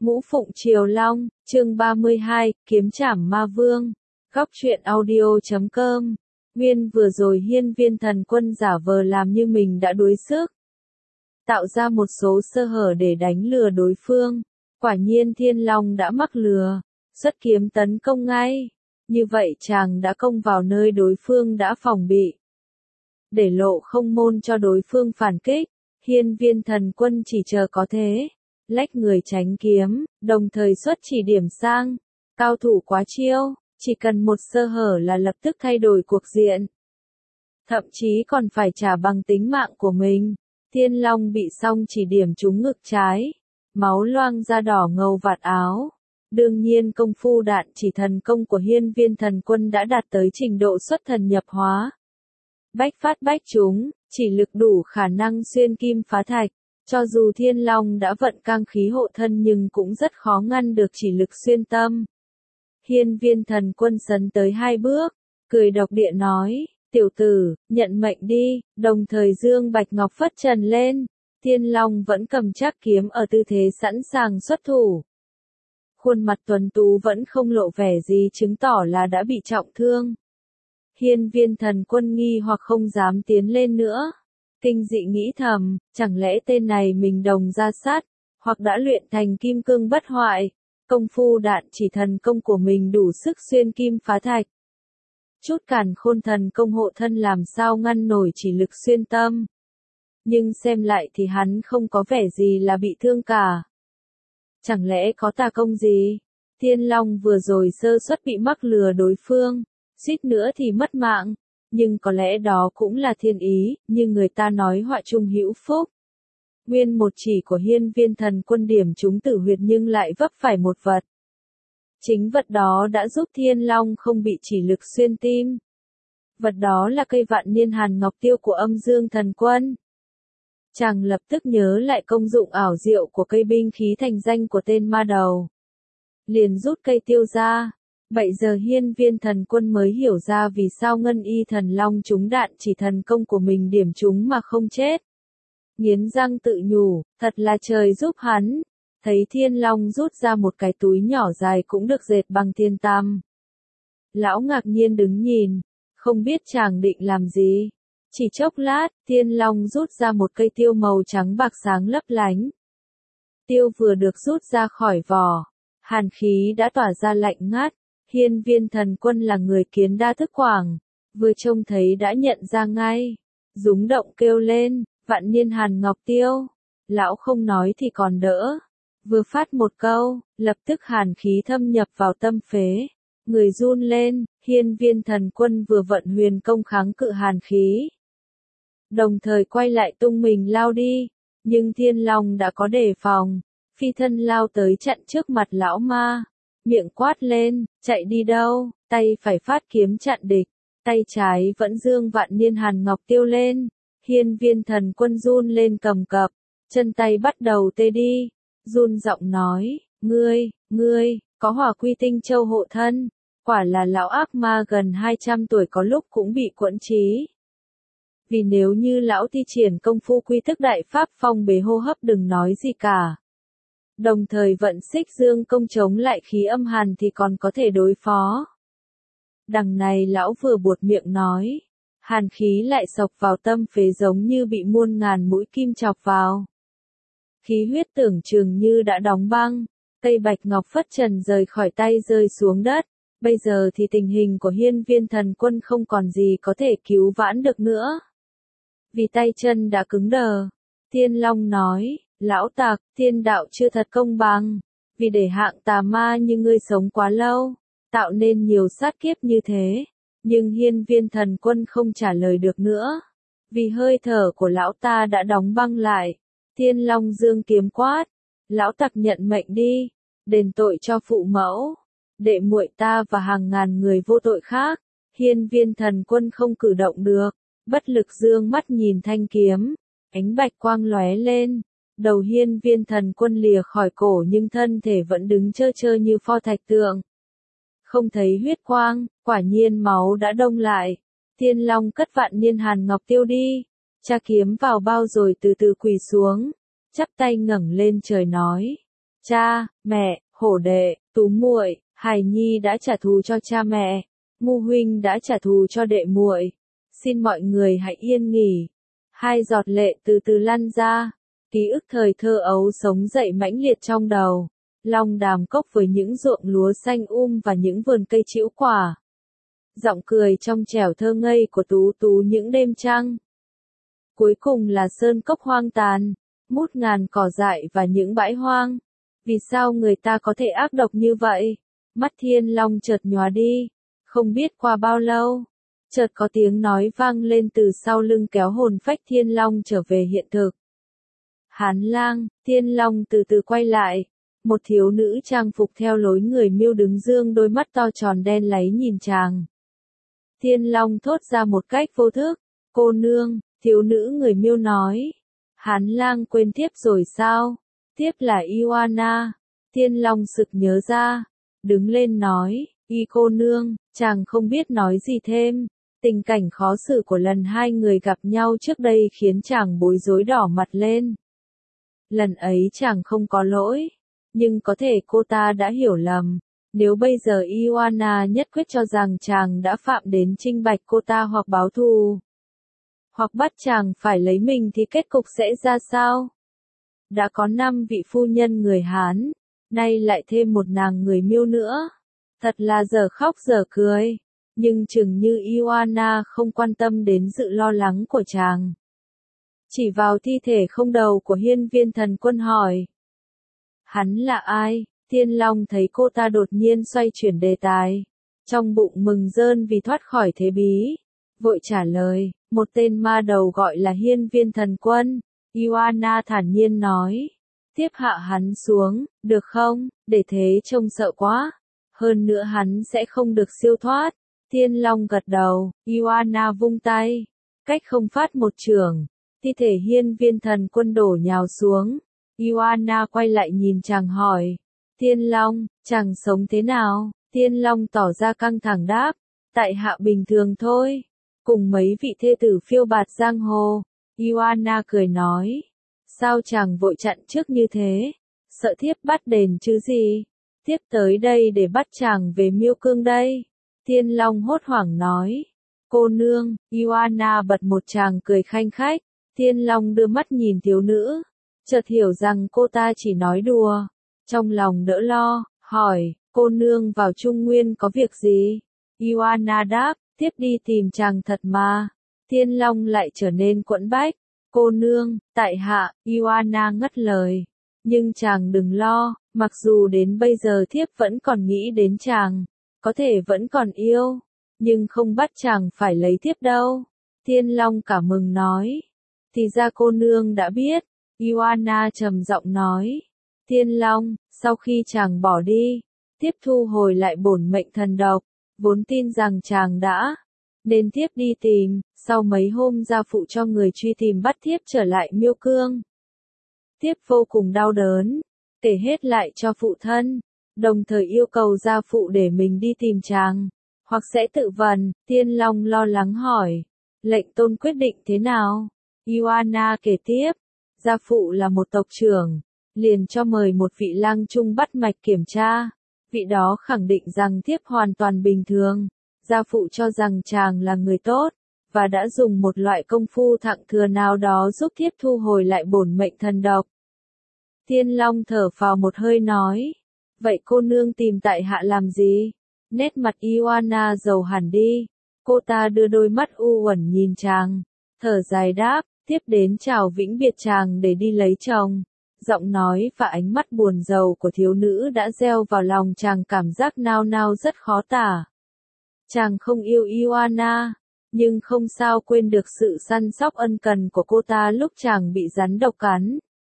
Ngũ Phụng Triều Long, chương 32, Kiếm Trảm Ma Vương. Góc truyện audio.com. Nguyên vừa rồi Hiên Viên Thần Quân giả vờ làm như mình đã đuối sức, tạo ra một số sơ hở để đánh lừa đối phương. Quả nhiên Thiên Long đã mắc lừa, xuất kiếm tấn công ngay. Như vậy chàng đã công vào nơi đối phương đã phòng bị, để lộ không môn cho đối phương phản kích. Hiên Viên Thần Quân chỉ chờ có thế, lách người tránh kiếm, đồng thời xuất chỉ điểm sang. Cao thủ quá chiêu, chỉ cần một sơ hở là lập tức thay đổi cuộc diện, thậm chí còn phải trả bằng tính mạng của mình. Thiên Long bị song chỉ điểm trúng ngực trái, máu loang ra đỏ ngầu vạt áo. Đương nhiên công phu đạn chỉ thần công của Hiên Viên Thần Quân đã đạt tới trình độ xuất thần nhập hóa, bách phát bách trúng, chỉ lực đủ khả năng xuyên kim phá thạch. Cho dù Thiên Long đã vận cang khí hộ thân nhưng cũng rất khó ngăn được chỉ lực xuyên tâm. Hiên Viên Thần Quân sấn tới 2 bước, cười độc địa nói, tiểu tử, nhận mệnh đi, đồng thời dương bạch ngọc phất trần lên. Thiên Long vẫn cầm chắc kiếm ở tư thế sẵn sàng xuất thủ. Khuôn mặt tuấn tú vẫn không lộ vẻ gì chứng tỏ là đã bị trọng thương. Hiên Viên Thần Quân nghi hoặc không dám tiến lên nữa. Kinh dị nghĩ thầm, chẳng lẽ tên này mình đồng ra sát, hoặc đã luyện thành kim cương bất hoại. Công phu đạn chỉ thần công của mình đủ sức xuyên kim phá thạch. Chút càn khôn thần công hộ thân làm sao ngăn nổi chỉ lực xuyên tâm. Nhưng xem lại thì hắn không có vẻ gì là bị thương cả. Chẳng lẽ có tà công gì? Thiên Long vừa rồi sơ suất bị mắc lừa đối phương, suýt nữa thì mất mạng. Nhưng có lẽ đó cũng là thiên ý, như người ta nói họa chung hữu phúc. Nguyên một chỉ của Hiên Viên Thần Quân điểm trúng tử huyệt nhưng lại vấp phải một vật. Chính vật đó đã giúp Thiên Long không bị chỉ lực xuyên tim. Vật đó là cây vạn niên hàn ngọc tiêu của Âm Dương Thần Quân. Chàng lập tức nhớ lại công dụng ảo diệu của cây binh khí thành danh của tên ma đầu, liền rút cây tiêu ra. Bây giờ Hiên Viên Thần Quân mới hiểu ra vì sao Ngân Y Thần Long trúng đạn chỉ thần công của mình điểm trúng mà không chết. Nghiến răng tự nhủ, thật là trời giúp hắn. Thấy Thiên Long rút ra một cái túi nhỏ dài cũng được dệt bằng thiên tam. Lão ngạc nhiên đứng nhìn, không biết chàng định làm gì. Chỉ chốc lát, Thiên Long rút ra một cây tiêu màu trắng bạc sáng lấp lánh. Tiêu vừa được rút ra khỏi vỏ, hàn khí đã tỏa ra lạnh ngắt. Hiên Viên Thần Quân là người kiến đa thức quảng, vừa trông thấy đã nhận ra ngay. Rúng động kêu lên, vạn niên hàn ngọc tiêu. Lão không nói thì còn đỡ, vừa phát một câu, lập tức hàn khí thâm nhập vào tâm phế. Người run lên, Hiên Viên Thần Quân vừa vận huyền công kháng cự hàn khí, đồng thời quay lại tung mình lao đi. Nhưng Thiên Long đã có đề phòng, phi thân lao tới chặn trước mặt lão ma. Miệng quát lên, chạy đi đâu? Tay phải phát kiếm chặn địch, tay trái vẫn dương vạn niên hàn ngọc tiêu lên. Hiên Viên Thần Quân run lên cầm cập, chân tay bắt đầu tê đi, run giọng nói, ngươi, có Hỏa Quy Tinh Châu hộ thân, quả là lão ác ma gần 200 tuổi có lúc cũng bị quẫn trí. Vì nếu như lão thi triển công phu quy thức đại pháp phong bế hô hấp đừng nói gì cả, đồng thời vận xích dương công chống lại khí âm hàn thì còn có thể đối phó. Đằng này lão vừa buột miệng nói, hàn khí lại sộc vào tâm phế giống như bị muôn ngàn mũi kim chọc vào. Khí huyết tưởng chừng như đã đóng băng, cây bạch ngọc phất trần rời khỏi tay rơi xuống đất. Bây giờ thì tình hình của Hiên Viên Thần Quân không còn gì có thể cứu vãn được nữa, vì tay chân đã cứng đờ. Thiên Long nói, lão tặc, thiên đạo chưa thật công bằng, vì để hạng tà ma như ngươi sống quá lâu, tạo nên nhiều sát kiếp như thế. Nhưng Hiên Viên Thần Quân không trả lời được nữa, vì hơi thở của lão ta đã đóng băng lại. Thiên Long dương kiếm quát, lão tặc nhận mệnh đi, đền tội cho phụ mẫu, đệ muội ta và hàng ngàn người vô tội khác. Hiên Viên Thần Quân không cử động được, bất lực dương mắt nhìn thanh kiếm, ánh bạch quang lóe lên. Đầu Hiên Viên Thần Quân lìa khỏi cổ nhưng thân thể vẫn đứng trơ trơ như pho thạch tượng. Không thấy huyết quang, quả nhiên máu đã đông lại. Thiên Long cất vạn niên hàn ngọc tiêu đi, tra kiếm vào bao rồi từ từ quỳ xuống, chắp tay ngẩng lên trời nói, Cha, mẹ, hổ đệ, tú muội, Hải Nhi đã trả thù cho cha mẹ, Ngu huynh đã trả thù cho đệ muội. Xin mọi người hãy yên nghỉ. Hai giọt lệ từ từ lăn ra. Ký ức thời thơ ấu sống dậy mãnh liệt trong đầu. Long Đàm Cốc với những ruộng lúa xanh và những vườn cây trĩu quả. Giọng cười trong trẻo thơ ngây của Tú Tú những đêm trăng. Cuối cùng là sơn cốc hoang tàn, mút ngàn cỏ dại và những bãi hoang. Vì sao người ta có thể ác độc như vậy? Mắt Thiên Long chợt nhóa đi. Không biết qua bao lâu, chợt có tiếng nói vang lên từ sau lưng kéo hồn phách Thiên Long trở về hiện thực. Hán Lang, Thiên Long từ từ quay lại. Một thiếu nữ trang phục theo lối người miêu đứng dương đôi mắt to tròn đen láy nhìn chàng. Thiên Long thốt ra một cách vô thức. Cô nương, thiếu nữ người miêu nói. Hán Lang quên tiếp rồi sao? Tiếp là Ioana. Thiên Long sực nhớ ra. Đứng lên nói, Y cô nương, chàng không biết nói gì thêm. Tình cảnh khó xử của lần hai người gặp nhau trước đây khiến chàng bối rối đỏ mặt lên. Lần ấy chàng không có lỗi, nhưng có thể cô ta đã hiểu lầm. Nếu bây giờ Ioana nhất quyết cho rằng chàng đã phạm đến trinh bạch cô ta hoặc báo thù, hoặc bắt chàng phải lấy mình thì kết cục sẽ ra sao? Đã có 5 vị phu nhân người Hán, nay lại thêm một nàng người Miêu nữa. Thật là giờ khóc giờ cười, nhưng chừng như Ioana không quan tâm đến sự lo lắng của chàng. Chỉ vào thi thể không đầu của Hiên Viên Thần Quân hỏi. Hắn là ai? Thiên Long thấy cô ta đột nhiên xoay chuyển đề tài. Trong bụng mừng rơn vì thoát khỏi thế bí. Vội trả lời, một tên ma đầu gọi là Hiên Viên Thần Quân. Ioana thản nhiên nói. Tiếp hạ hắn xuống, được không? Để thế trông sợ quá. Hơn nữa hắn sẽ không được siêu thoát. Thiên Long gật đầu, Ioana vung tay. Cách không phát một chưởng. Thi thể Hiên Viên Thần Quân đổ nhào xuống. Ioana quay lại nhìn chàng hỏi. Thiên Long, chàng sống thế nào? Thiên Long tỏ ra căng thẳng đáp. Tại hạ bình thường thôi. Cùng mấy vị thê tử phiêu bạt giang hồ. Ioana cười nói. Sao chàng vội chặn trước như thế? Sợ thiếp bắt đền chứ gì? Thiếp tới đây để bắt chàng về Miêu Cương đây. Thiên Long hốt hoảng nói. Cô nương, Ioana bật một tràng cười khanh khách. Thiên Long đưa mắt nhìn thiếu nữ. Chợt hiểu rằng cô ta chỉ nói đùa. Trong lòng đỡ lo, hỏi, cô nương vào Trung Nguyên có việc gì? Ioana đáp, tiếp đi tìm chàng thật mà. Thiên Long lại trở nên quẫn bách. Cô nương, tại hạ, Ioana ngắt lời. Nhưng chàng đừng lo, mặc dù đến bây giờ thiếp vẫn còn nghĩ đến chàng. Có thể vẫn còn yêu, nhưng không bắt chàng phải lấy thiếp đâu. Thiên Long cả mừng nói. Thì ra cô nương đã biết. Ioana trầm giọng nói. Thiên Long, sau khi chàng bỏ đi, thiếp thu hồi lại bổn mệnh thần độc, vốn tin rằng chàng đã, nên thiếp đi tìm, sau mấy hôm gia phụ cho người truy tìm bắt thiếp trở lại Miêu Cương. Thiếp vô cùng đau đớn, kể hết lại cho phụ thân, đồng thời yêu cầu gia phụ để mình đi tìm chàng, hoặc sẽ tự vấn. Thiên Long lo lắng hỏi, lệnh tôn quyết định thế nào? Ioana kể tiếp, gia phụ là một tộc trưởng, liền cho mời một vị lang trung bắt mạch kiểm tra. Vị đó khẳng định rằng thiếp hoàn toàn bình thường. Gia phụ cho rằng chàng là người tốt, và đã dùng một loại công phu thặng thừa nào đó giúp thiếp thu hồi lại bổn mệnh thần độc. Thiên Long thở phào một hơi nói. Vậy cô nương tìm tại hạ làm gì? Nét mặt Ioana dầu hẳn đi. Cô ta đưa đôi mắt u uẩn nhìn chàng. Thở dài đáp, tiếp đến chào vĩnh biệt chàng để đi lấy chồng. Giọng nói và ánh mắt buồn rầu của thiếu nữ đã gieo vào lòng chàng cảm giác nao nao rất khó tả. Chàng không yêu Ioana, nhưng không sao quên được sự săn sóc ân cần của cô ta lúc chàng bị rắn độc cắn.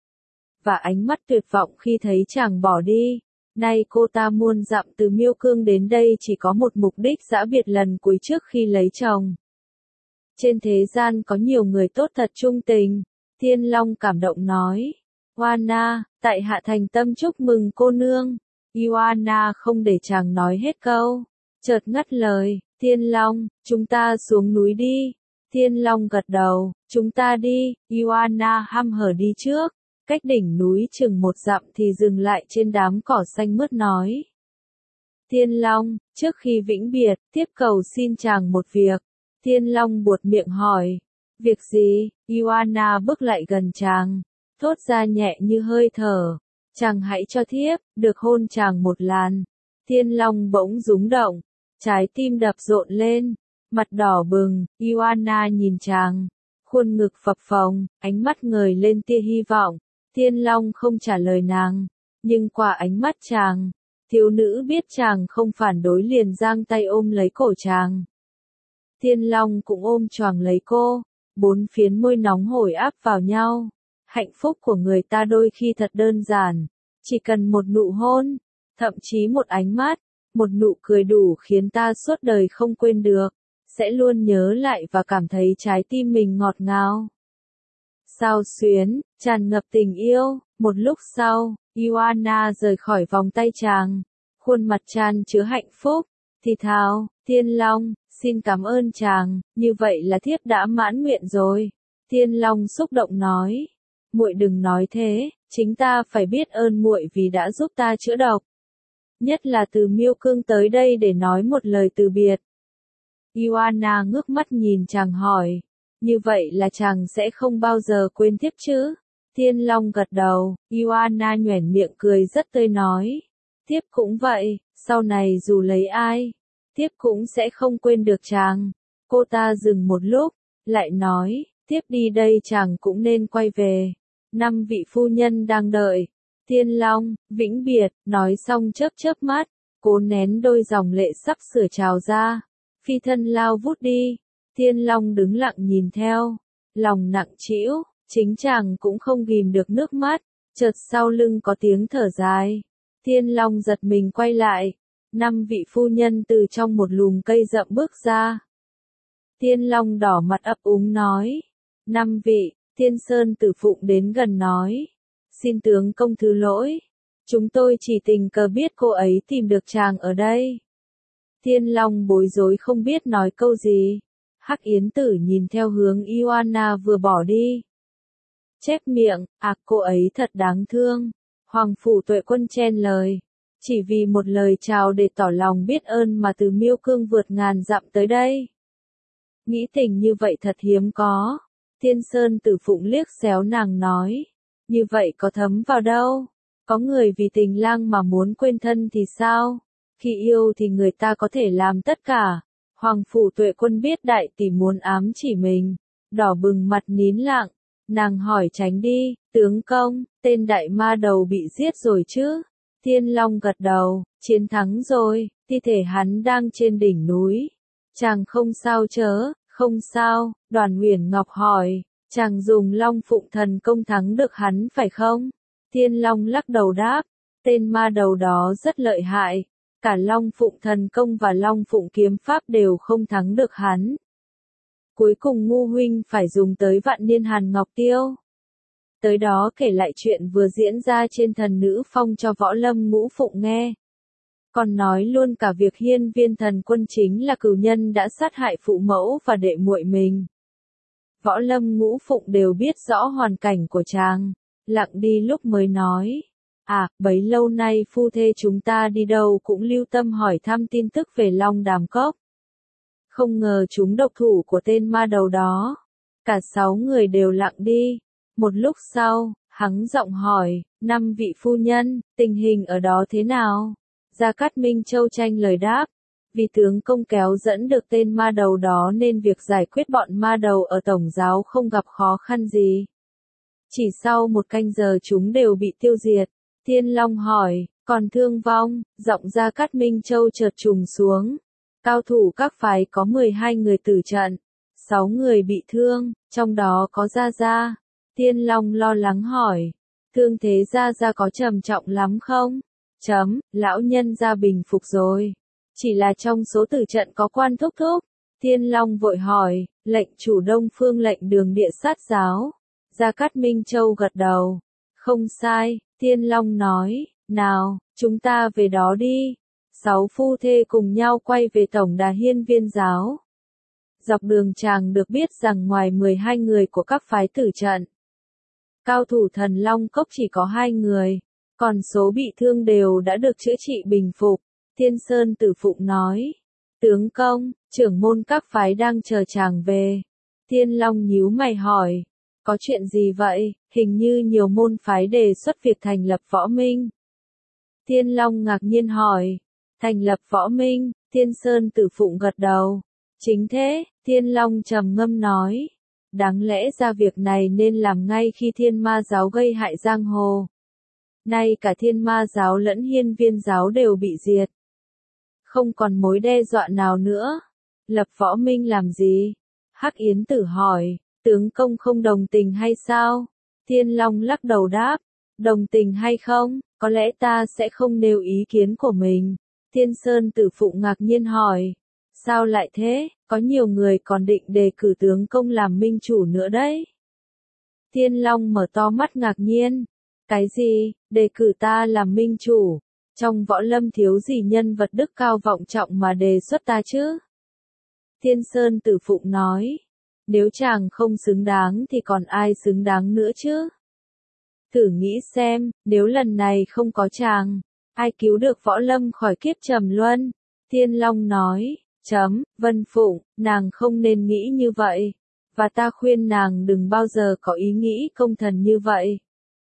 Và ánh mắt tuyệt vọng khi thấy chàng bỏ đi. Nay cô ta muôn dặm từ Miêu Cương đến đây chỉ có một mục đích giã biệt lần cuối trước khi lấy chồng. Trên thế gian có nhiều người tốt thật trung tình. Thiên Long cảm động nói. Ioana, tại hạ thành tâm chúc mừng cô nương. Ioana không để chàng nói hết câu. Chợt ngắt lời, Thiên Long, chúng ta xuống núi đi. Thiên Long gật đầu, chúng ta đi. Ioana hăm hở đi trước. cách đỉnh núi chừng 1 dặm thì dừng lại trên đám cỏ xanh mướt nói. Thiên Long, trước khi vĩnh biệt, tiếp cầu xin chàng một việc. Thiên Long buột miệng hỏi. Việc gì? Ioana bước lại gần chàng, thốt ra nhẹ như hơi thở. Chàng hãy cho thiếp, được hôn chàng một làn. Thiên Long bỗng rúng động, trái tim đập rộn lên, mặt đỏ bừng. Ioana nhìn chàng, khuôn ngực phập phồng, ánh mắt ngời lên tia hy vọng. Thiên Long không trả lời nàng, nhưng qua ánh mắt chàng, thiếu nữ biết chàng không phản đối liền giang tay ôm lấy cổ chàng. Thiên Long cũng ôm choàng lấy cô, 4 phiến môi nóng hổi áp vào nhau. Hạnh phúc của người ta đôi khi thật đơn giản, chỉ cần một nụ hôn, thậm chí một ánh mắt, một nụ cười đủ khiến ta suốt đời không quên được, sẽ luôn nhớ lại và cảm thấy trái tim mình ngọt ngào. Xao xuyến, tràn ngập tình yêu. Một lúc sau, Ioana rời khỏi vòng tay chàng, khuôn mặt tràn chứa hạnh phúc, thì thào, Thiên Long, xin cảm ơn chàng, như vậy là thiếp đã mãn nguyện rồi. Thiên Long xúc động nói, muội đừng nói thế, chính ta phải biết ơn muội vì đã giúp ta chữa độc. Nhất là từ Miêu Cương tới đây để nói một lời từ biệt. Ioana ngước mắt nhìn chàng hỏi, như vậy là chàng sẽ không bao giờ quên thiếp chứ? Thiên Long gật đầu. Ioana nhoẻn miệng cười rất tươi nói, thiếp cũng vậy, sau này dù lấy ai, thiếp cũng sẽ không quên được chàng. Cô ta dừng một lúc, lại nói, thiếp đi đây chàng cũng nên quay về. 5 vị phu nhân đang đợi. Thiên Long, vĩnh biệt, nói xong chớp chớp mắt, cố nén đôi dòng lệ sắp sửa trào ra. Phi thân lao vút đi. Thiên Long đứng lặng nhìn theo, lòng nặng trĩu, chính chàng cũng không ghìm được nước mắt. Chợt sau lưng có tiếng thở dài. Thiên Long giật mình quay lại. 5 vị phu nhân từ trong một lùm cây rậm bước ra. Thiên Long đỏ mặt ấp úng nói. 5 vị. Thiên Sơn Tử Phụng đến gần nói. Xin tướng công thứ lỗi. Chúng tôi chỉ tình cờ biết cô ấy tìm được chàng ở đây. Thiên Long bối rối không biết nói câu gì. Hắc Yến Tử nhìn theo hướng Ioana vừa bỏ đi. Chép miệng, cô ấy thật đáng thương. Hoàng Phủ Tuệ Quân chen lời. Chỉ vì một lời chào để tỏ lòng biết ơn mà từ Miêu Cương vượt ngàn dặm tới đây. Nghĩ tình như vậy thật hiếm có. Thiên Sơn Tử Phụng liếc xéo nàng nói. Như vậy có thấm vào đâu? Có người vì tình lang mà muốn quên thân thì sao? Khi yêu thì người ta có thể làm tất cả. Hoàng Phủ Tuệ Quân biết đại tỷ muốn ám chỉ mình. Đỏ bừng mặt nín lặng. Nàng hỏi tránh đi, tướng công, tên đại ma đầu bị giết rồi chứ? Thiên Long gật đầu, chiến thắng rồi, thi thể hắn đang trên đỉnh núi. Chàng không sao chớ? Không sao. Đoàn Huyền Ngọc hỏi, chàng dùng Long Phụng thần công thắng được hắn phải không? Thiên Long lắc đầu đáp, tên ma đầu đó rất lợi hại. Cả Long Phụng thần công và Long Phụng kiếm pháp đều không thắng được hắn. Cuối cùng Ngu huynh phải dùng tới Vạn Niên Hàn Ngọc Tiêu. Tới đó kể lại chuyện vừa diễn ra trên Thần Nữ Phong cho Võ Lâm Ngũ Phụng nghe. Còn nói luôn cả việc Hiên Viên Thần Quân chính là cừu nhân đã sát hại phụ mẫu và đệ muội mình. Võ Lâm Ngũ Phụng đều biết rõ hoàn cảnh của chàng, lặng đi lúc mới nói. Bấy lâu nay phu thê chúng ta đi đâu cũng lưu tâm hỏi thăm tin tức về Long Đàm Cốc. Không ngờ chúng độc thủ của tên ma đầu đó. Cả 6 người đều lặng đi. Một lúc sau, hắn giọng hỏi, 5 vị phu nhân, tình hình ở đó thế nào? Gia Cát Minh Châu tranh lời đáp. Vì tướng công kéo dẫn được tên ma đầu đó nên việc giải quyết bọn ma đầu ở tổng giáo không gặp khó khăn gì. Chỉ sau 1 canh giờ chúng đều bị tiêu diệt. Thiên Long hỏi, còn thương vong? Giọng Gia Cát Minh Châu chợt trùng xuống. Cao thủ các phái có 12 người tử trận, 6 người bị thương, trong đó có Gia Gia. Thiên Long lo lắng hỏi, thương thế Gia Gia có trầm trọng lắm không? Lão nhân Gia bình phục rồi. Chỉ là trong số tử trận có Quan Thúc Thúc. Thiên Long vội hỏi, lệnh chủ Đông Phương lệnh Đường Địa Sát giáo. Gia Cát Minh Châu gật đầu. Không sai, Thiên Long nói, nào, chúng ta về đó đi. 6 phu thê cùng nhau quay về tổng đà Hiên Viên giáo. Dọc đường chàng được biết rằng ngoài 12 người của các phái tử trận, Cao thủ Thần Long Cốc chỉ có 2 người, còn số bị thương đều đã được chữa trị bình phục. Thiên Sơn Tử Phụng nói, tướng công, trưởng môn các phái đang chờ chàng về. Thiên Long nhíu mày hỏi, có chuyện gì vậy? Hình như nhiều môn phái đề xuất việc thành lập võ minh. Thiên Long ngạc nhiên hỏi, thành lập võ minh? Thiên Sơn Tử Phụng gật đầu. Chính thế, Thiên Long trầm ngâm nói, đáng lẽ ra việc này nên làm ngay khi Thiên Ma giáo gây hại giang hồ. Nay cả Thiên Ma giáo lẫn Hiên Viên giáo đều bị diệt. Không còn mối đe dọa nào nữa. Lập võ minh làm gì? Hắc Yến Tử hỏi, tướng công không đồng tình hay sao? Thiên Long lắc đầu đáp, đồng tình hay không, có lẽ ta sẽ không nêu ý kiến của mình. Thiên Sơn Tử Phụng ngạc nhiên hỏi, sao lại thế, có nhiều người còn định đề cử tướng công làm minh chủ nữa đấy. Thiên Long mở to mắt ngạc nhiên, cái gì, đề cử ta làm minh chủ? Trong võ lâm thiếu gì nhân vật đức cao vọng trọng mà đề xuất ta chứ? Thiên Sơn Tử Phụng nói, nếu chàng không xứng đáng thì còn ai xứng đáng nữa chứ? Thử nghĩ xem, nếu lần này không có chàng, ai cứu được võ lâm khỏi kiếp trầm luân? Thiên Long nói, Vân Phụng, nàng không nên nghĩ như vậy, và ta khuyên nàng đừng bao giờ có ý nghĩ công thần như vậy.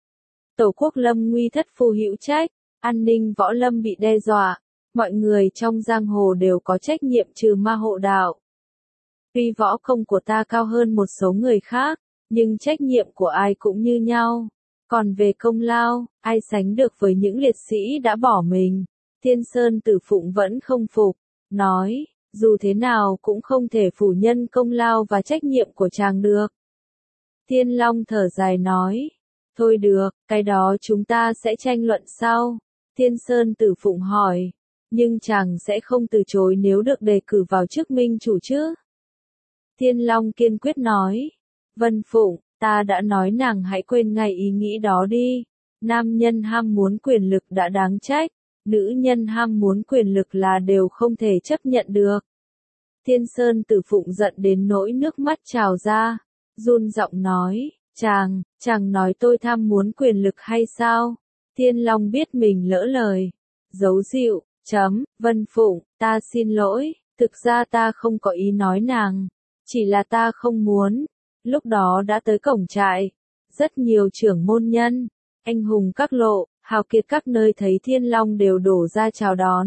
Tổ quốc lâm nguy thất phu hữu trách, an ninh võ lâm bị đe dọa, mọi người trong giang hồ đều có trách nhiệm trừ ma hộ đạo. Tuy võ công của ta cao hơn một số người khác, nhưng trách nhiệm của ai cũng như nhau. Còn về công lao, ai sánh được với những liệt sĩ đã bỏ mình? Thiên Sơn Tử Phụng vẫn không phục, nói, dù thế nào cũng không thể phủ nhận công lao và trách nhiệm của chàng được. Thiên Long thở dài nói, thôi được, cái đó chúng ta sẽ tranh luận sau. Thiên Sơn Tử Phụng hỏi, nhưng chàng sẽ không từ chối nếu được đề cử vào chức minh chủ chứ? Thiên Long kiên quyết nói, Vân Phụng, ta đã nói nàng hãy quên ngay ý nghĩ đó đi. Nam nhân ham muốn quyền lực đã đáng trách, nữ nhân ham muốn quyền lực là đều không thể chấp nhận được. Thiên Sơn Tử Phụng giận đến nỗi nước mắt trào ra, run giọng nói, chàng nói tôi tham muốn quyền lực hay sao? Thiên Long biết mình lỡ lời, giấu dịu, Vân Phụng, ta xin lỗi, thực ra ta không có ý nói nàng, chỉ là ta không muốn. Lúc đó đã tới cổng trại, rất nhiều trưởng môn nhân, anh hùng các lộ, hào kiệt các nơi thấy Thiên Long đều đổ ra chào đón.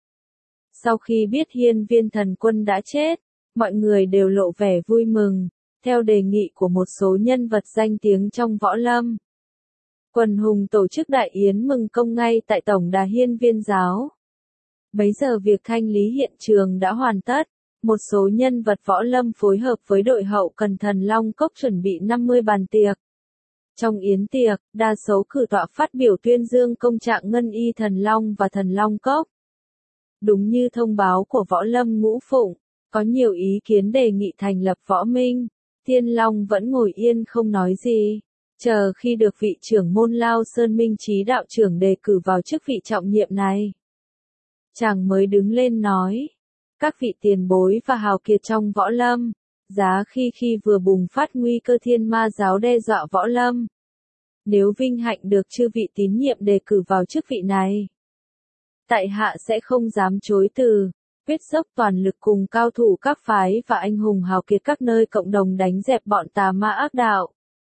Sau khi biết Hiên Viên thần quân đã chết, mọi người đều lộ vẻ vui mừng, theo đề nghị của một số nhân vật danh tiếng trong võ lâm. Quần hùng tổ chức đại yến mừng công ngay tại tổng đà Hiên Viên giáo. Bấy giờ việc thanh lý hiện trường đã hoàn tất, một số nhân vật võ lâm phối hợp với đội hậu cần Thần Long Cốc chuẩn bị 50 bàn tiệc. Trong yến tiệc, đa số cử tọa phát biểu tuyên dương công trạng Ngân Y Thần Long và Thần Long Cốc. Đúng như thông báo của võ lâm Ngũ Phụng, có nhiều ý kiến đề nghị thành lập võ minh. Thiên Long vẫn ngồi yên không nói gì, chờ khi được vị trưởng môn Lao Sơn Minh Chí đạo trưởng đề cử vào chức vị trọng nhiệm này. Chàng mới đứng lên nói, các vị tiền bối và hào kiệt trong võ lâm, giá khi vừa bùng phát nguy cơ Thiên Ma giáo đe dọa võ lâm. Nếu vinh hạnh được chư vị tín nhiệm đề cử vào chức vị này, tại hạ sẽ không dám chối từ, quyết dốc toàn lực cùng cao thủ các phái và anh hùng hào kiệt các nơi cộng đồng đánh dẹp bọn tà ma ác đạo,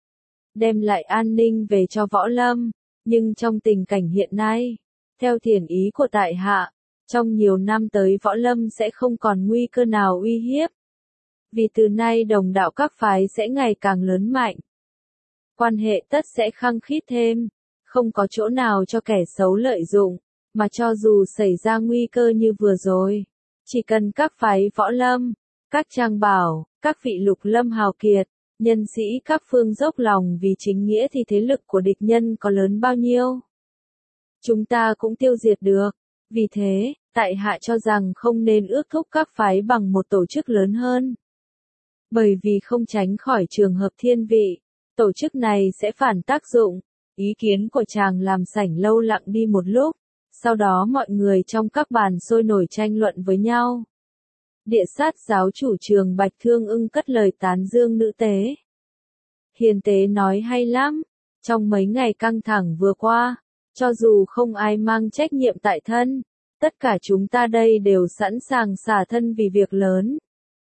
đem lại an ninh về cho võ lâm. Nhưng trong tình cảnh hiện nay, theo thiền ý của tại hạ, trong nhiều năm tới võ lâm sẽ không còn nguy cơ nào uy hiếp. Vì từ nay đồng đạo các phái sẽ ngày càng lớn mạnh. Quan hệ tất sẽ khăng khít thêm, không có chỗ nào cho kẻ xấu lợi dụng, mà cho dù xảy ra nguy cơ như vừa rồi, chỉ cần các phái võ lâm, các trang bảo, các vị lục lâm hào kiệt, nhân sĩ các phương dốc lòng vì chính nghĩa thì thế lực của địch nhân có lớn bao nhiêu, chúng ta cũng tiêu diệt được. Vì thế, tại hạ cho rằng không nên ước thúc các phái bằng một tổ chức lớn hơn. Bởi vì không tránh khỏi trường hợp thiên vị, tổ chức này sẽ phản tác dụng. Ý kiến của chàng làm sảnh lâu lặng đi một lúc, sau đó mọi người trong các bàn sôi nổi tranh luận với nhau. Địa Sát giáo chủ Trường Bạch Thương Ưng cất lời tán dương nữ tế. Hiền tế nói hay lắm, Trong mấy ngày căng thẳng vừa qua, cho dù không ai mang trách nhiệm tại thân, tất cả chúng ta đây đều sẵn sàng xả thân vì việc lớn.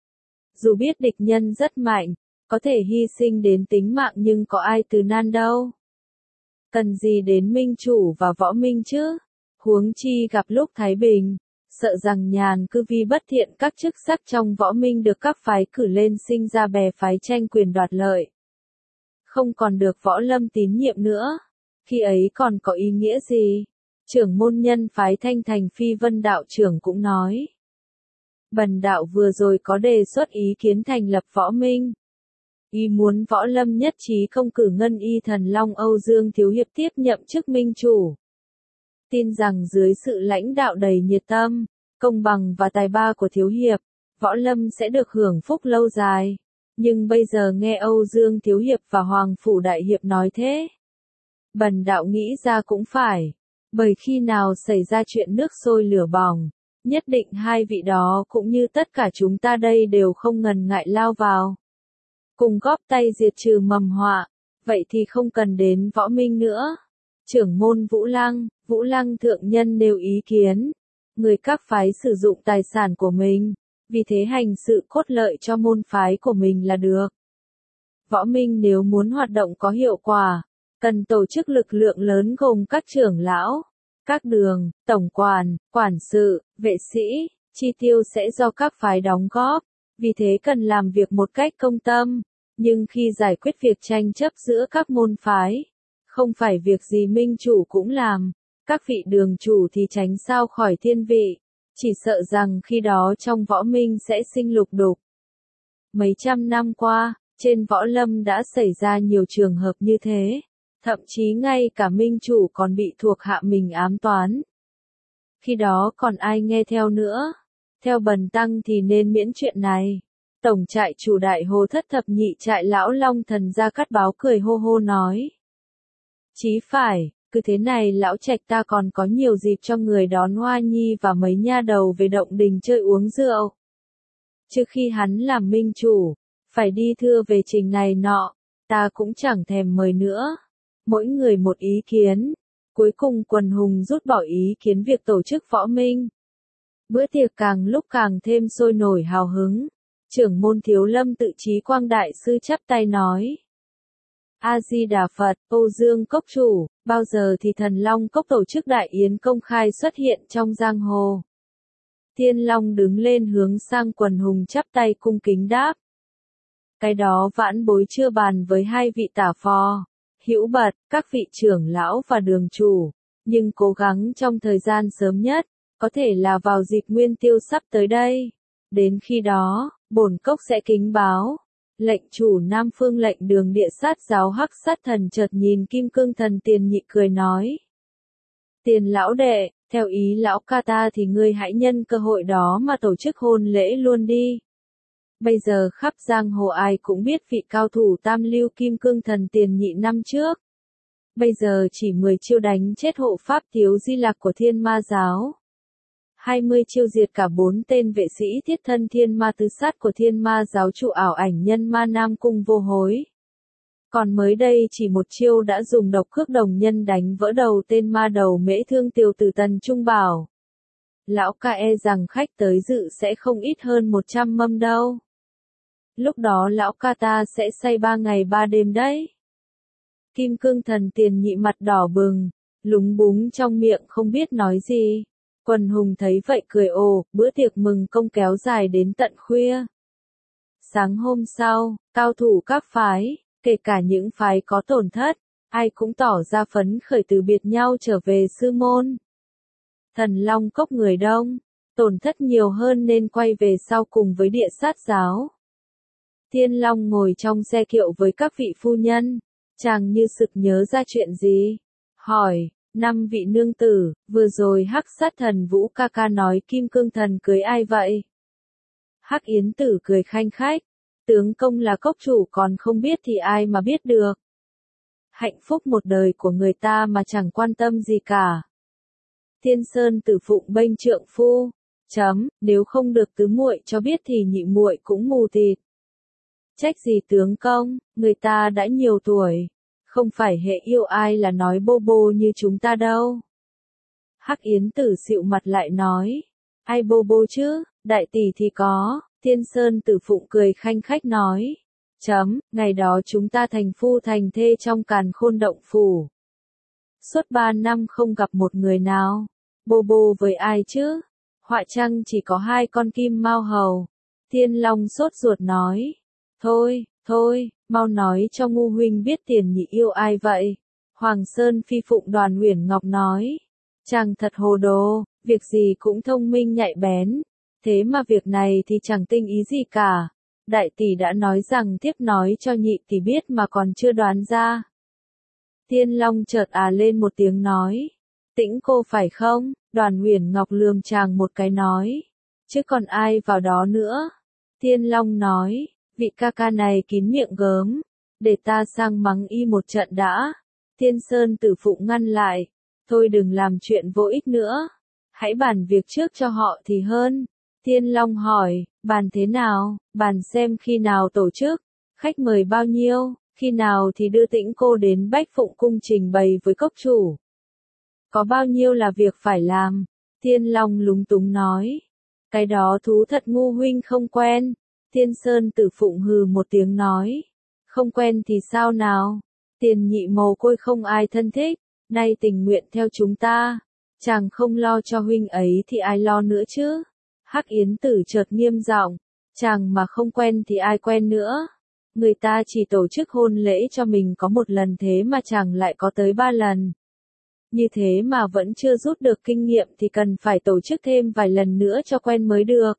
Dù biết địch nhân rất mạnh, có thể hy sinh đến tính mạng nhưng có ai từ nan đâu. Cần gì đến minh chủ và võ minh chứ? Huống chi gặp lúc thái bình, sợ rằng nhàn cư vi bất thiện các chức sắc trong võ minh được các phái cử lên sinh ra bè phái tranh quyền đoạt lợi. Không còn được võ lâm tín nhiệm nữa. Khi ấy còn có ý nghĩa gì? Trưởng môn nhân phái Thanh Thành Phi Vân đạo trưởng cũng nói. Bần đạo vừa rồi có đề xuất ý kiến thành lập võ minh. Ý muốn võ lâm nhất trí không cử Ngân Y Thần Long Âu Dương Thiếu Hiệp tiếp nhậm chức minh chủ. Tin rằng dưới sự lãnh đạo đầy nhiệt tâm, công bằng và tài ba của Thiếu Hiệp, võ lâm sẽ được hưởng phúc lâu dài. Nhưng bây giờ nghe Âu Dương Thiếu Hiệp và Hoàng Phủ Đại Hiệp nói thế. Bần đạo nghĩ ra cũng phải, bởi khi nào xảy ra chuyện nước sôi lửa bỏng, nhất định hai vị đó cũng như tất cả chúng ta đây đều không ngần ngại lao vào. Cùng góp tay diệt trừ mầm họa, vậy thì không cần đến võ minh nữa. Trưởng môn Vũ Lăng thượng nhân nêu ý kiến, người các phái sử dụng tài sản của mình, vì thế hành sự cốt lợi cho môn phái của mình là được. Võ minh nếu muốn hoạt động có hiệu quả, cần tổ chức lực lượng lớn gồm các trưởng lão, các đường, tổng quản, quản sự, vệ sĩ, chi tiêu sẽ do các phái đóng góp, vì thế cần làm việc một cách công tâm, nhưng khi giải quyết việc tranh chấp giữa các môn phái, không phải việc gì minh chủ cũng làm, các vị đường chủ thì tránh sao khỏi thiên vị, chỉ sợ rằng khi đó trong võ minh sẽ sinh lục đục. Mấy trăm năm qua, trên võ lâm đã xảy ra nhiều trường hợp như thế. Thậm chí ngay cả minh chủ còn bị thuộc hạ mình ám toán. Khi đó còn ai nghe theo nữa? Theo bần tăng thì nên miễn chuyện này. Tổng trại chủ Đại Hồ Thất Thập Nhị Trại Lão Long Thần Gia Cát Báo cười hô hô nói. Chí phải, cứ thế này lão trạch ta còn có nhiều dịp cho người đón Hoa Nhi và mấy nha đầu về động đình chơi uống rượu. Trước khi hắn làm minh chủ, phải đi thưa về trình này nọ, ta cũng chẳng thèm mời nữa. Mỗi người một ý kiến. Cuối cùng quần hùng rút bỏ ý kiến việc tổ chức võ minh. Bữa tiệc càng lúc càng thêm sôi nổi hào hứng. Trưởng môn Thiếu Lâm Tự Chí Quang Đại Sư chắp tay nói. A-di-đà Phật, Âu Dương Cốc chủ, bao giờ thì Thần Long Cốc tổ chức đại yến công khai xuất hiện trong giang hồ? Thiên Long đứng lên hướng sang quần hùng chắp tay cung kính đáp. Cái đó vãn bối chưa bàn với hai vị tả phò. Hữu Bật, các vị trưởng lão và đường chủ, nhưng cố gắng trong thời gian sớm nhất, có thể là vào dịp nguyên tiêu sắp tới đây. Đến khi đó, bổn cốc sẽ kính báo. Lệnh chủ Nam Phương lệnh Đường Địa Sát giáo Hắc Sát Thần chợt nhìn Kim Cương Thần Tiền Nhị cười nói. Tiền lão đệ, theo ý lão ca ta thì ngươi hãy nhân cơ hội đó mà tổ chức hôn lễ luôn đi. Bây giờ khắp giang hồ ai cũng biết vị cao thủ tam lưu Kim Cương Thần Tiền Nhị năm trước. Bây giờ chỉ 10 chiêu đánh chết hộ pháp thiếu di lạc của Thiên Ma giáo. 20 chiêu diệt cả 4 tên vệ sĩ thiết thân Thiên Ma tứ sát của Thiên Ma giáo chủ ảo ảnh nhân ma Nam Cung Vô Hối. Còn mới đây chỉ một chiêu đã dùng độc khước đồng nhân đánh vỡ đầu tên ma đầu mễ thương Tiểu Tử Tần Trung Bảo. Lão ca e rằng khách tới dự sẽ không ít hơn 100 mâm đâu. Lúc đó lão ca ta sẽ say 3 ngày 3 đêm đấy. Kim Cương Thần Tiền Nhị mặt đỏ bừng, lúng búng trong miệng không biết nói gì. Quần hùng thấy vậy cười ồ, bữa tiệc mừng công kéo dài đến tận khuya. Sáng hôm sau, cao thủ các phái, kể cả những phái có tổn thất, ai cũng tỏ ra phấn khởi từ biệt nhau trở về sư môn. Thần Long Cốc người đông, tổn thất nhiều hơn nên quay về sau cùng với Địa Sát giáo. Thiên Long ngồi trong xe kiệu với các vị phu nhân, chàng như sực nhớ ra chuyện gì, hỏi, 5 vị nương tử, vừa rồi Hắc Sát Thần Vũ ca ca nói Kim Cương Thần cưới ai vậy? Hắc Yến Tử cười khanh khách, tướng công là cốc chủ còn không biết thì ai mà biết được. Hạnh phúc một đời của người ta mà chẳng quan tâm gì cả. Thiên Sơn Tử phụng bênh trượng phu, nếu không được tứ muội cho biết thì nhị muội cũng mù thịt. Trách gì tướng công, người ta đã nhiều tuổi, Không phải hệ yêu ai là nói bô bô như chúng ta đâu. Hắc Yến Tử xịu mặt lại nói. Ai bô bô chứ, đại tỷ thì có, Thiên Sơn Tử Phụng cười khanh khách nói. Ngày đó chúng ta thành phu thành thê trong Càn Khôn động phủ. Suốt 3 năm không gặp một người nào. Bô bô với ai chứ? Họa chăng chỉ có 2 con kim mao hầu. Thiên Long sốt ruột nói. Thôi, mau nói cho ngu huynh biết Tiền Nhị yêu ai vậy? Hoàng Sơn Phi Phụng Đoàn Uyển Ngọc nói. Chàng thật hồ đồ, việc gì cũng thông minh nhạy bén. Thế mà việc này thì chẳng tinh ý gì cả. Đại tỷ đã nói rằng tiếp nói cho nhị tỷ biết mà còn chưa đoán ra. Thiên Long chợt lên một tiếng nói. Tĩnh cô phải không? Đoàn Uyển Ngọc lườm chàng một cái nói. Chứ còn ai vào đó nữa? Thiên Long nói. Vị ca ca này kín miệng gớm. Để ta sang mắng y một trận đã. Thiên Sơn Tử Phụng ngăn lại. Thôi đừng làm chuyện vô ích nữa. Hãy bàn việc trước cho họ thì hơn. Thiên Long hỏi, bàn thế nào? Bàn xem khi nào tổ chức, khách mời bao nhiêu, khi nào thì đưa Tĩnh cô đến Bách Phụng cung trình bày với cốc chủ. Có bao nhiêu là việc phải làm? Thiên Long lúng túng nói. Cái đó thú thật ngu huynh không quen. Thiên Sơn Tử Phụng hừ một tiếng nói. Không quen thì sao nào? Tiền Nhị mồ côi không ai thân thích, nay tình nguyện theo chúng ta. Chàng không lo cho huynh ấy thì ai lo nữa chứ? Hắc Yến Tử chợt nghiêm giọng, chàng mà không quen thì ai quen nữa? Người ta chỉ tổ chức hôn lễ cho mình có một lần thế mà chàng lại có tới 3 lần. Như thế mà vẫn chưa rút được kinh nghiệm thì cần phải tổ chức thêm vài lần nữa cho quen mới được.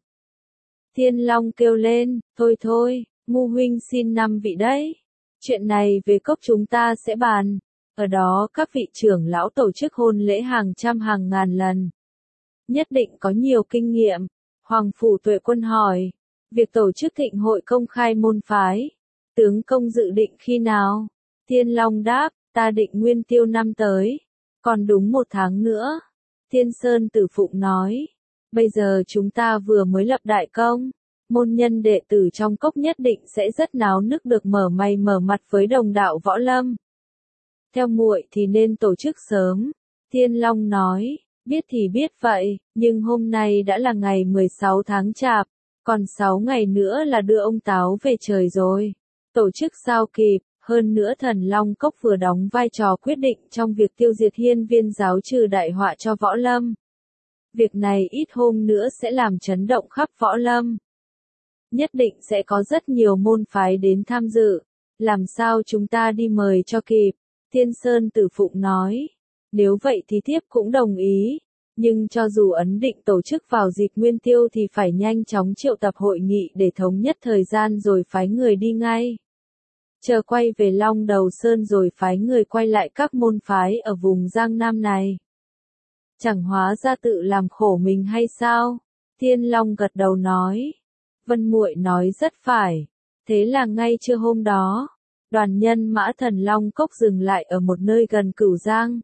Thiên Long kêu lên, thôi, ngu huynh xin 5 vị đấy. Chuyện này về cốc chúng ta sẽ bàn. Ở đó các vị trưởng lão tổ chức hôn lễ hàng trăm hàng ngàn lần. Nhất định có nhiều kinh nghiệm. Hoàng Phủ Tuệ Quân hỏi. Việc tổ chức thịnh hội công khai môn phái. Tướng công dự định khi nào? Thiên Long đáp, ta định nguyên tiêu năm tới. Còn đúng 1 tháng nữa. Thiên Sơn Tử Phụng nói. Bây giờ chúng ta vừa mới lập đại công. Môn nhân đệ tử trong cốc nhất định sẽ rất náo nức được mở mày mở mặt với đồng đạo võ lâm. Theo muội thì nên tổ chức sớm. Thiên Long nói. Biết thì biết vậy, nhưng hôm nay đã là ngày 16 tháng Chạp, còn 6 ngày nữa là đưa ông Táo về trời rồi. Tổ chức sao kịp, hơn nữa Thần Long Cốc vừa đóng vai trò quyết định trong việc tiêu diệt Hiên Viên giáo trừ đại họa cho võ lâm. Việc này ít hôm nữa sẽ làm chấn động khắp võ lâm. Nhất định sẽ có rất nhiều môn phái đến tham dự, làm sao chúng ta đi mời cho kịp, Thiên Sơn Tử Phụng nói. Nếu vậy thì thiếp cũng đồng ý, nhưng cho dù ấn định tổ chức vào dịp nguyên tiêu thì phải nhanh chóng triệu tập hội nghị để thống nhất thời gian rồi phái người đi ngay. Chờ quay về Long Đầu Sơn rồi phái người quay lại các môn phái ở vùng Giang Nam này. Chẳng hóa ra tự làm khổ mình hay sao? Thiên Long gật đầu nói. Vân muội nói rất phải. Thế là ngay trưa hôm đó, đoàn nhân mã Thần Long Cốc dừng lại ở một nơi gần Cửu Giang.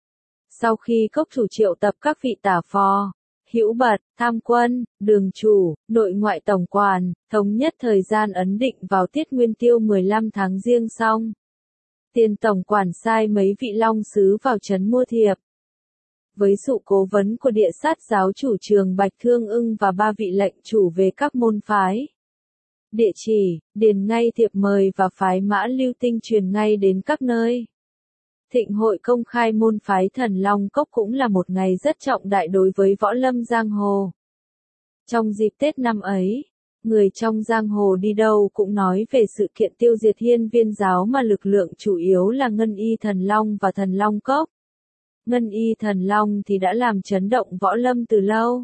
Sau khi cốc chủ triệu tập các vị tả phò, hữu bật, tham quân, đường chủ, nội ngoại tổng quản, thống nhất thời gian ấn định vào tiết nguyên tiêu 15 tháng Giêng xong. Tiền tổng quản sai mấy vị long sứ vào trấn mua thiệp. Với sự cố vấn của địa sát giáo chủ Trường Bạch Thương Ưng và 3 vị lệnh chủ về các môn phái. Địa chỉ, điền ngay thiệp mời và phái mã lưu tinh truyền ngay đến các nơi. Thịnh hội công khai môn phái Thần Long Cốc cũng là một ngày rất trọng đại đối với võ lâm giang hồ. Trong dịp Tết năm ấy, người trong giang hồ đi đâu cũng nói về sự kiện tiêu diệt Hiên Viên giáo mà lực lượng chủ yếu là Ngân Y Thần Long và Thần Long Cốc. Ngân Y Thần Long thì đã làm chấn động võ lâm từ lâu.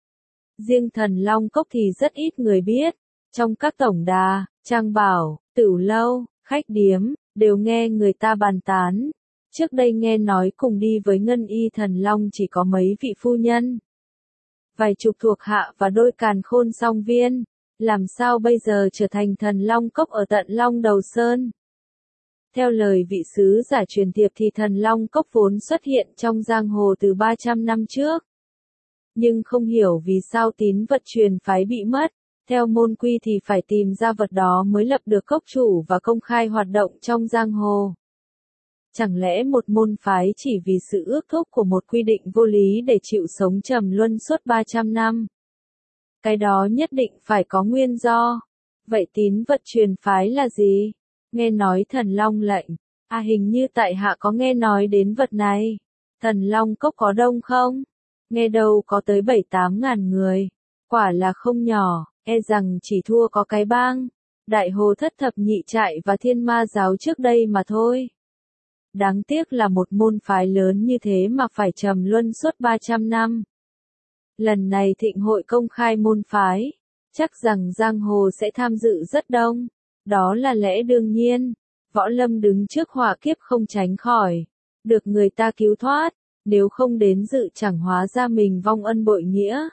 Riêng Thần Long Cốc thì rất ít người biết, trong các tổng đà, trang bảo, tửu lâu, khách điếm, đều nghe người ta bàn tán. Trước đây nghe nói cùng đi với Ngân Y Thần Long chỉ có mấy vị phu nhân, vài chục thuộc hạ và đôi càn khôn song viên, làm sao bây giờ trở thành Thần Long Cốc ở tận Long Đầu Sơn. Theo lời vị sứ giả truyền thiệp thì Thần Long Cốc vốn xuất hiện trong giang hồ từ 300 năm trước. Nhưng không hiểu vì sao tín vật truyền phái bị mất, theo môn quy thì phải tìm ra vật đó mới lập được cốc chủ và công khai hoạt động trong giang hồ. Chẳng lẽ một môn phái chỉ vì sự ước thúc của một quy định vô lý để chịu sống trầm luân suốt 300 năm? Cái đó nhất định phải có nguyên do. Vậy tín vật truyền phái là gì? Nghe nói thần long lệnh. À, hình như tại hạ có nghe nói đến vật này. Thần long cốc có đông không? Nghe đâu có tới 7-8 ngàn người. Quả là không nhỏ, e rằng chỉ thua có cái bang Đại Hồ Thất Thập Nhị Trại và Thiên Ma giáo trước đây mà thôi. Đáng tiếc là một môn phái lớn như thế mà phải trầm luân suốt 300 năm. Lần này thịnh hội công khai môn phái, chắc rằng giang hồ sẽ tham dự rất đông. Đó là lẽ đương nhiên. Võ Lâm đứng trước họa kiếp không tránh khỏi. Được người ta cứu thoát, nếu không đến dự chẳng hóa ra mình vong ân bội nghĩa.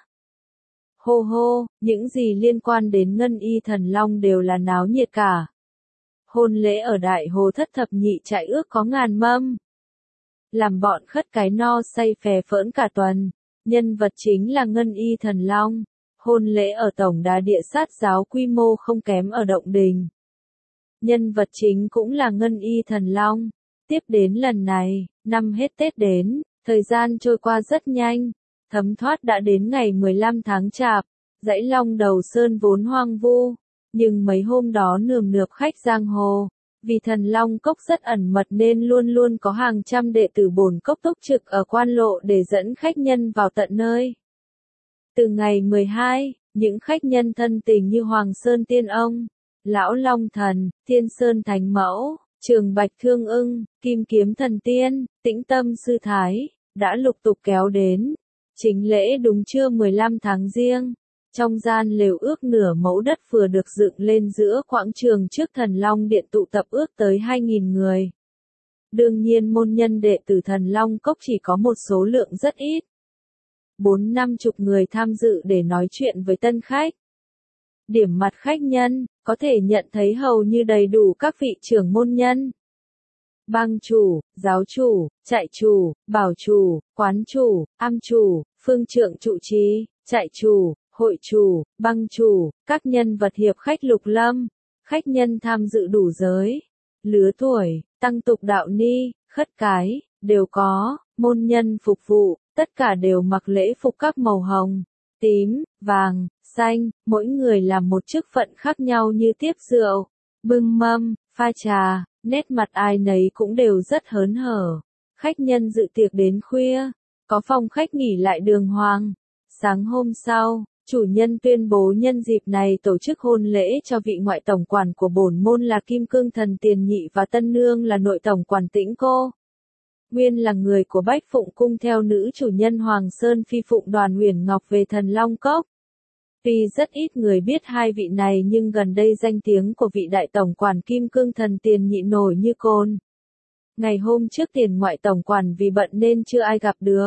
Hô hô, những gì liên quan đến Ngân Y Thần Long đều là náo nhiệt cả. Hôn lễ ở Đại Hồ Thất Thập Nhị Trại ước có ngàn mâm. Làm bọn khất cái no say phè phỡn cả tuần. Nhân vật chính là Ngân Y Thần Long. Hôn lễ ở Tổng Đà Địa Sát giáo quy mô không kém ở Động Đình. Nhân vật chính cũng là Ngân Y Thần Long. Tiếp đến lần này, năm hết Tết đến, thời gian trôi qua rất nhanh. Thấm thoát đã đến ngày 15 tháng Chạp, dãy Long Đầu Sơn vốn hoang vu. Nhưng mấy hôm đó nườm nượp khách giang hồ. Vì Thần Long Cốc rất ẩn mật nên luôn luôn có hàng trăm đệ tử bổn cốc túc trực ở quan lộ để dẫn khách nhân vào tận nơi. Từ ngày 12, những khách nhân thân tình như Hoàng Sơn Tiên Ông, Lão Long Thần, Thiên Sơn Thánh Mẫu, Trường Bạch Thương Ưng, Kim Kiếm Thần Tiên, Tĩnh Tâm Sư Thái, đã lục tục kéo đến. Chính lễ đúng trưa 15 tháng Giêng, trong gian lều ước nửa mẫu đất vừa được dựng lên giữa quảng trường trước Thần Long Điện tụ tập ước tới 2.000 người. Đương nhiên môn nhân đệ tử Thần Long Cốc chỉ có một số lượng rất ít. 4-50 người tham dự để nói chuyện với tân khách. Điểm mặt khách nhân, có thể nhận thấy hầu như đầy đủ các vị trưởng môn nhân. Bang chủ, giáo chủ, trại chủ, bảo chủ, quán chủ, am chủ, phương trượng trụ trì, trại chủ, hội chủ, bang chủ, các nhân vật hiệp khách lục lâm, khách nhân tham dự đủ giới, lứa tuổi, tăng tục đạo ni, khất cái, đều có, môn nhân phục vụ, tất cả đều mặc lễ phục các màu hồng, tím, vàng, xanh, mỗi người làm một chức phận khác nhau như tiếp rượu, bưng mâm, pha trà, nét mặt ai nấy cũng đều rất hớn hở. Khách nhân dự tiệc đến khuya, có phòng khách nghỉ lại đường hoàng. Sáng hôm sau, chủ nhân tuyên bố nhân dịp này tổ chức hôn lễ cho vị ngoại tổng quản của bổn môn là Kim Cương Thần Tiền Nhị và tân nương là nội tổng quản Tĩnh Cô. Nguyên là người của Bách Phụng Cung theo nữ chủ nhân Hoàng Sơn Phi Phụng Đoàn Uyển Ngọc về Thần Long Cốc. Tuy rất ít người biết hai vị này nhưng gần đây danh tiếng của vị đại tổng quản Kim Cương Thần Tiền Nhị nổi như cồn. Ngày hôm trước tiền ngoại tổng quản vì bận nên chưa ai gặp được.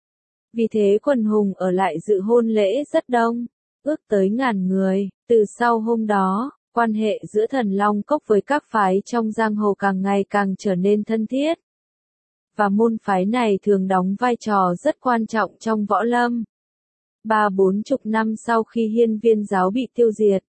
Vì thế quần hùng ở lại dự hôn lễ rất đông, ước tới ngàn người. Từ sau hôm đó, quan hệ giữa Thần Long Cốc với các phái trong giang hồ càng ngày càng trở nên thân thiết. Và môn phái này thường đóng vai trò rất quan trọng trong võ lâm. 30-40 năm sau khi Hiên Viên giáo bị tiêu diệt,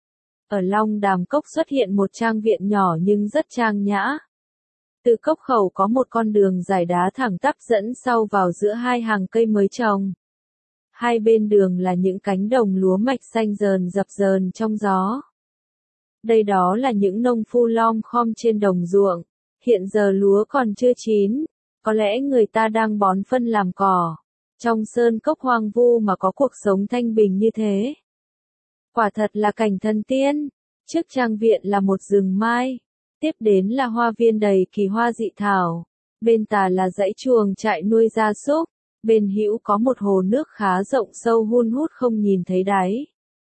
ở Long Đàm Cốc xuất hiện một trang viện nhỏ nhưng rất trang nhã. Từ cốc khẩu có một con đường dài đá thẳng tắp dẫn sau vào giữa hai hàng cây mới trồng. Hai bên đường là những cánh đồng lúa mạch xanh rờn dập dờn trong gió. Đây đó là những nông phu lom khom trên đồng ruộng. Hiện giờ lúa còn chưa chín, có lẽ người ta đang bón phân làm cỏ. Trong sơn cốc hoang vu mà có cuộc sống thanh bình như thế. Quả thật là cảnh thần tiên. Trước trang viện là một rừng mai. Tiếp đến là hoa viên đầy kỳ hoa dị thảo. Bên tà là dãy chuồng trại nuôi gia súc. Bên hữu có một hồ nước khá rộng sâu hun hút không nhìn thấy đáy.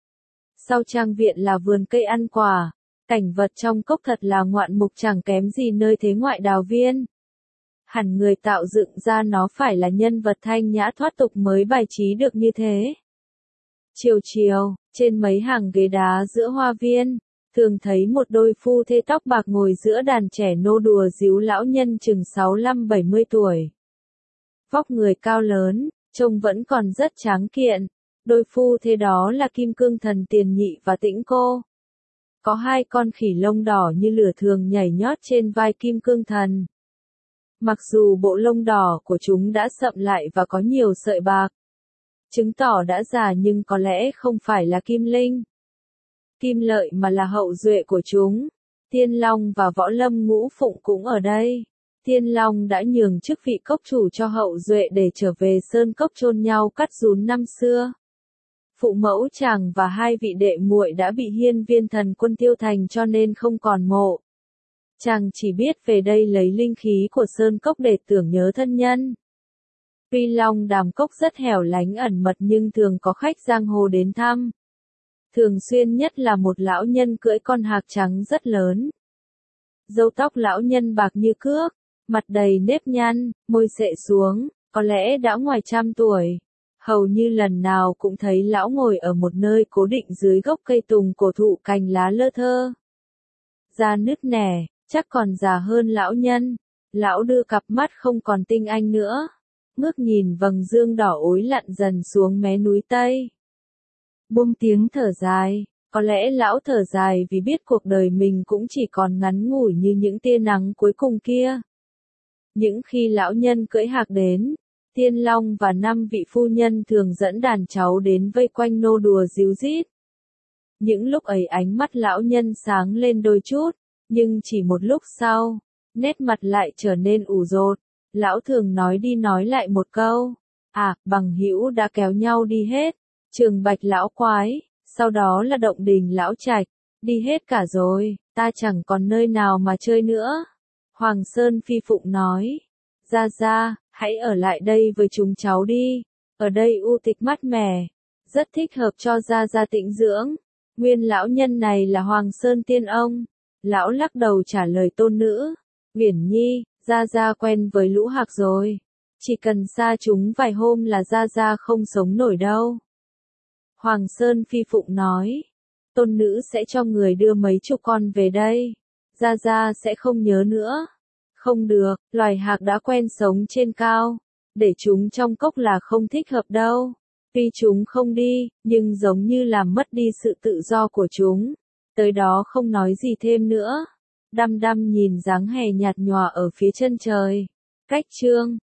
Sau trang viện là vườn cây ăn quả. Cảnh vật trong cốc thật là ngoạn mục chẳng kém gì nơi thế ngoại đào viên. Hẳn người tạo dựng ra nó phải là nhân vật thanh nhã thoát tục mới bài trí được như thế. Chiều chiều, trên mấy hàng ghế đá giữa hoa viên, thường thấy một đôi phu thê tóc bạc ngồi giữa đàn trẻ nô đùa díu lão nhân chừng 65-70 tuổi. Vóc người cao lớn, trông vẫn còn rất tráng kiện. Đôi phu thê đó là Kim Cương Thần Tiền Nhị và Tĩnh Cô. Có hai con khỉ lông đỏ như lửa thường nhảy nhót trên vai Kim Cương Thần. Mặc dù bộ lông đỏ của chúng đã sậm lại và có nhiều sợi bạc, chứng tỏ đã già, nhưng có lẽ không phải là kim linh, kim lợi mà là hậu duệ của chúng. Tiên Long và Võ Lâm Ngũ Phụng cũng ở đây. Tiên Long đã nhường chức vị cốc chủ cho hậu duệ để trở về sơn cốc chôn nhau cắt rún năm xưa. Phụ mẫu chàng và hai vị đệ muội đã bị Hiên Viên Thần Quân tiêu thành cho nên không còn mộ. Chàng chỉ biết về đây lấy linh khí của sơn cốc để tưởng nhớ thân nhân. Tuy Long Đàm Cốc rất hẻo lánh ẩn mật nhưng thường có khách giang hồ đến thăm. Thường xuyên nhất là một lão nhân cưỡi con hạc trắng rất lớn. Râu tóc lão nhân bạc như cước, mặt đầy nếp nhăn, môi xệ xuống, có lẽ đã ngoài 100 tuổi. Hầu như lần nào cũng thấy lão ngồi ở một nơi cố định dưới gốc cây tùng cổ thụ cành lá lơ thơ. Da nứt nẻ, chắc còn già hơn lão nhân. Lão đưa cặp mắt không còn tinh anh nữa, ngước nhìn vầng dương đỏ ối lặn dần xuống mé núi Tây. Buông tiếng thở dài, có lẽ lão thở dài vì biết cuộc đời mình cũng chỉ còn ngắn ngủi như những tia nắng cuối cùng kia. Những khi lão nhân cưỡi hạc đến, Tiên Long và 5 vị phu nhân thường dẫn đàn cháu đến vây quanh nô đùa díu dít. Những lúc ấy ánh mắt lão nhân sáng lên đôi chút, nhưng chỉ một lúc sau, nét mặt lại trở nên ủ rột. Lão thường nói đi nói lại một câu, bằng hữu đã kéo nhau đi hết, Trường Bạch lão quái, sau đó là Động Đình lão trạch, đi hết cả rồi, ta chẳng còn nơi nào mà chơi nữa. Hoàng Sơn Phi Phụng nói, Gia Gia, hãy ở lại đây với chúng cháu đi, ở đây u tịch mát mẻ, rất thích hợp cho Gia Gia tĩnh dưỡng. Nguyên lão nhân này là Hoàng Sơn Tiên Ông. Lão lắc đầu trả lời tôn nữ, Uyển Nhi, Gia Gia quen với lũ hạc rồi, chỉ cần xa chúng vài hôm là Gia Gia không sống nổi đâu. Hoàng Sơn Phi Phụng nói, tôn nữ sẽ cho người đưa mấy chục con về đây, Gia Gia sẽ không nhớ nữa. Không được, loài hạc đã quen sống trên cao, để chúng trong cốc là không thích hợp đâu. Tuy chúng không đi, nhưng giống như làm mất đi sự tự do của chúng. Tới đó không nói gì thêm nữa. Đăm đăm nhìn dáng hè nhạt nhòa ở phía chân trời. Cách chương